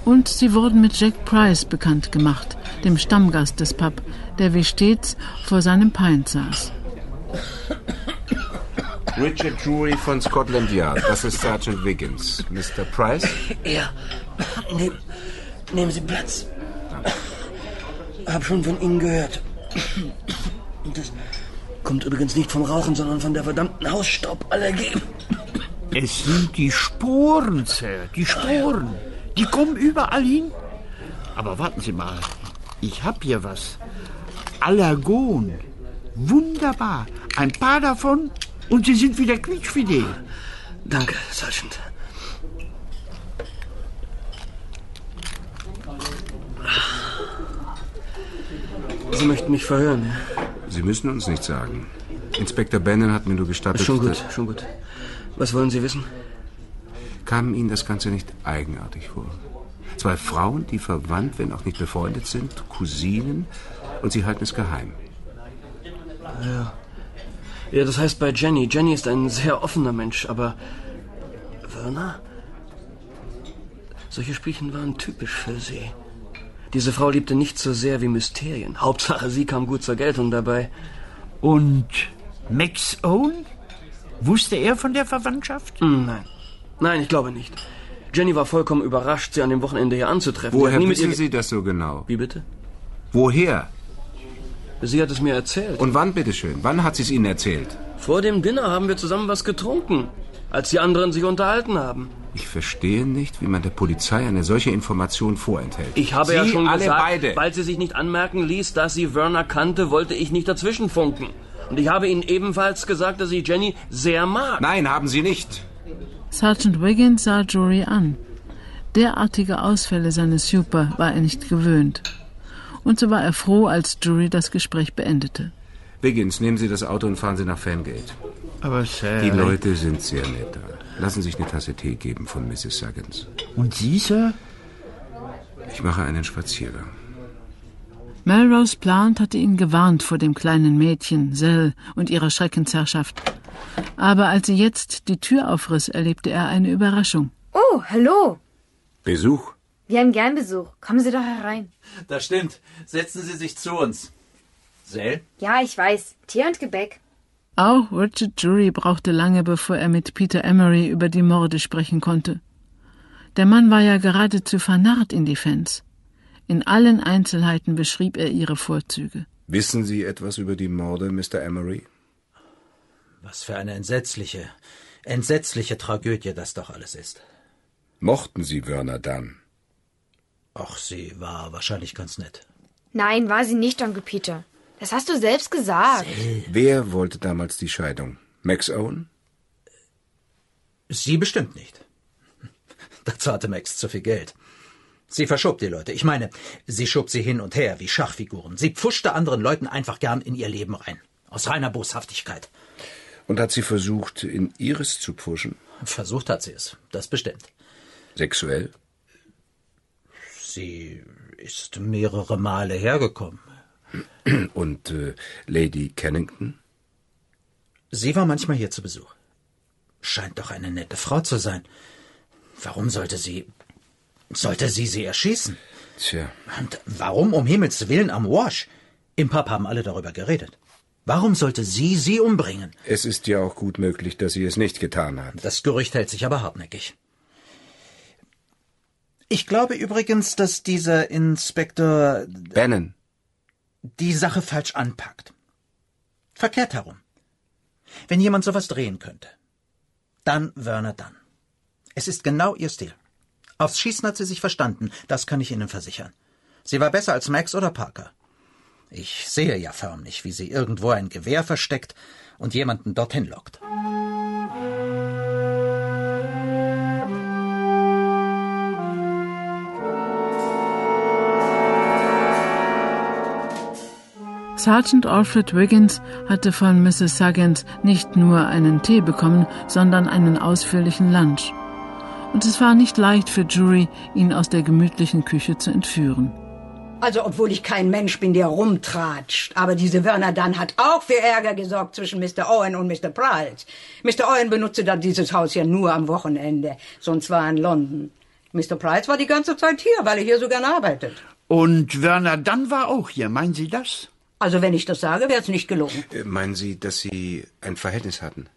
Und sie wurden mit Jack Price bekannt gemacht, dem Stammgast des Pub, der wie stets vor seinem Pint saß. Richard Drury von Scotland Yard, das ist Sergeant Wiggins. Mr. Price? Ja, nehmen Sie Platz. Hab schon von Ihnen gehört. Und das kommt übrigens nicht vom Rauchen, sondern von der verdammten Hausstauballergie. Es sind die Sporen, Sir, die Sporen. Die kommen überall hin. Aber warten Sie mal, ich hab hier was. Allergon. Wunderbar. Ein paar davon und Sie sind wieder quietschfidel. Danke, Sergeant. Sie möchten mich verhören, ja? Sie müssen uns nichts sagen. Inspektor Bannon hat mir nur gestattet... Schon gut. Was wollen Sie wissen? Kam Ihnen das Ganze nicht eigenartig vor? 2 Frauen, die verwandt, wenn auch nicht befreundet sind, Cousinen, und sie halten es geheim. Ja, das heißt bei Jenny. Jenny ist ein sehr offener Mensch, aber Werner? Solche Spielchen waren typisch für sie. Diese Frau liebte nichts so sehr wie Mysterien. Hauptsache, sie kam gut zur Geltung dabei. Und Max Owen? Wusste er von der Verwandtschaft? Nein, ich glaube nicht. Jenny war vollkommen überrascht, sie an dem Wochenende hier anzutreffen. Woher wissen Sie das so genau? Wie bitte? Woher? Sie hat es mir erzählt. Und wann, bitteschön? Wann hat sie es Ihnen erzählt? Vor dem Dinner haben wir zusammen was getrunken, als die anderen sich unterhalten haben. Ich verstehe nicht, wie man der Polizei eine solche Information vorenthält. Ich habe Sie ja schon alle gesagt, beide. weil sie sich nicht anmerken ließ, dass sie Werner kannte, wollte ich nicht dazwischenfunken. Und ich habe Ihnen ebenfalls gesagt, dass ich Jenny sehr mag. Nein, haben Sie nicht. Sergeant Wiggins sah Drury an. Derartige Ausfälle seines Super war er nicht gewöhnt. Und so war er froh, als Drury das Gespräch beendete. Wiggins, nehmen Sie das Auto und fahren Sie nach Fangate. Aber Sir... Die Leute sind sehr nett da. Lassen Sie sich eine Tasse Tee geben von Mrs. Suggins. Und Sie, Sir? Ich mache einen Spaziergang. Melrose Plant hatte ihn gewarnt vor dem kleinen Mädchen, Sel, und ihrer Schreckensherrschaft. Aber als sie jetzt die Tür aufriss, erlebte er eine Überraschung. Oh, hallo. Besuch? Wir haben gern Besuch. Kommen Sie doch herein. Das stimmt. Setzen Sie sich zu uns. Sel? Ja, ich weiß. Tee und Gebäck. Auch Richard Drury brauchte lange, bevor er mit Peter Emery über die Morde sprechen konnte. Der Mann war ja geradezu vernarrt in die Fans. In allen Einzelheiten beschrieb er ihre Vorzüge. Wissen Sie etwas über die Morde, Mr. Emery? Was für eine entsetzliche Tragödie das doch alles ist. Mochten Sie Werner Dunn? Ach, sie war wahrscheinlich ganz nett. Nein, war sie nicht, Onkel Peter. Das hast du selbst gesagt. Wer wollte damals die Scheidung? Max Owen? Sie bestimmt nicht. Dazu hatte Max zu viel Geld. Sie verschob die Leute. Ich meine, sie schob sie hin und her wie Schachfiguren. Sie pfuschte anderen Leuten einfach gern in ihr Leben rein. Aus reiner Boshaftigkeit. Und hat sie versucht, in ihres zu pfuschen? Versucht hat sie es, das bestimmt. Sexuell? Sie ist mehrere Male hergekommen. Und Lady Kennington? Sie war manchmal hier zu Besuch. Scheint doch eine nette Frau zu sein. Warum sollte sie sie erschießen? Tja. Und warum um Himmels Willen am Wash? Im Pub haben alle darüber geredet. Warum sollte sie umbringen? Es ist ja auch gut möglich, dass sie es nicht getan hat. Das Gerücht hält sich aber hartnäckig. Ich glaube übrigens, dass dieser Inspektor Bannon die Sache falsch anpackt. Verkehrt herum. Wenn jemand sowas drehen könnte, dann Werner Dunn. Es ist genau ihr Stil. Aufs Schießen hat sie sich verstanden, das kann ich Ihnen versichern. Sie war besser als Max oder Parker. Ich sehe ja förmlich, wie sie irgendwo ein Gewehr versteckt und jemanden dorthin lockt. Sergeant Alfred Wiggins hatte von Mrs. Suggins nicht nur einen Tee bekommen, sondern einen ausführlichen Lunch. Und es war nicht leicht für Drury, ihn aus der gemütlichen Küche zu entführen. Also, obwohl ich kein Mensch bin, der rumtratscht. Aber diese Werner Dunn hat auch für Ärger gesorgt zwischen Mr. Owen und Mr. Price. Mr. Owen benutzte dann dieses Haus ja nur am Wochenende. Sonst war er in London. Mr. Price war die ganze Zeit hier, weil er hier so gern arbeitet. Und Werner Dunn war auch hier, meinen Sie das? Also wenn ich das sage, wäre es nicht gelogen. Meinen Sie, dass Sie ein Verhältnis hatten?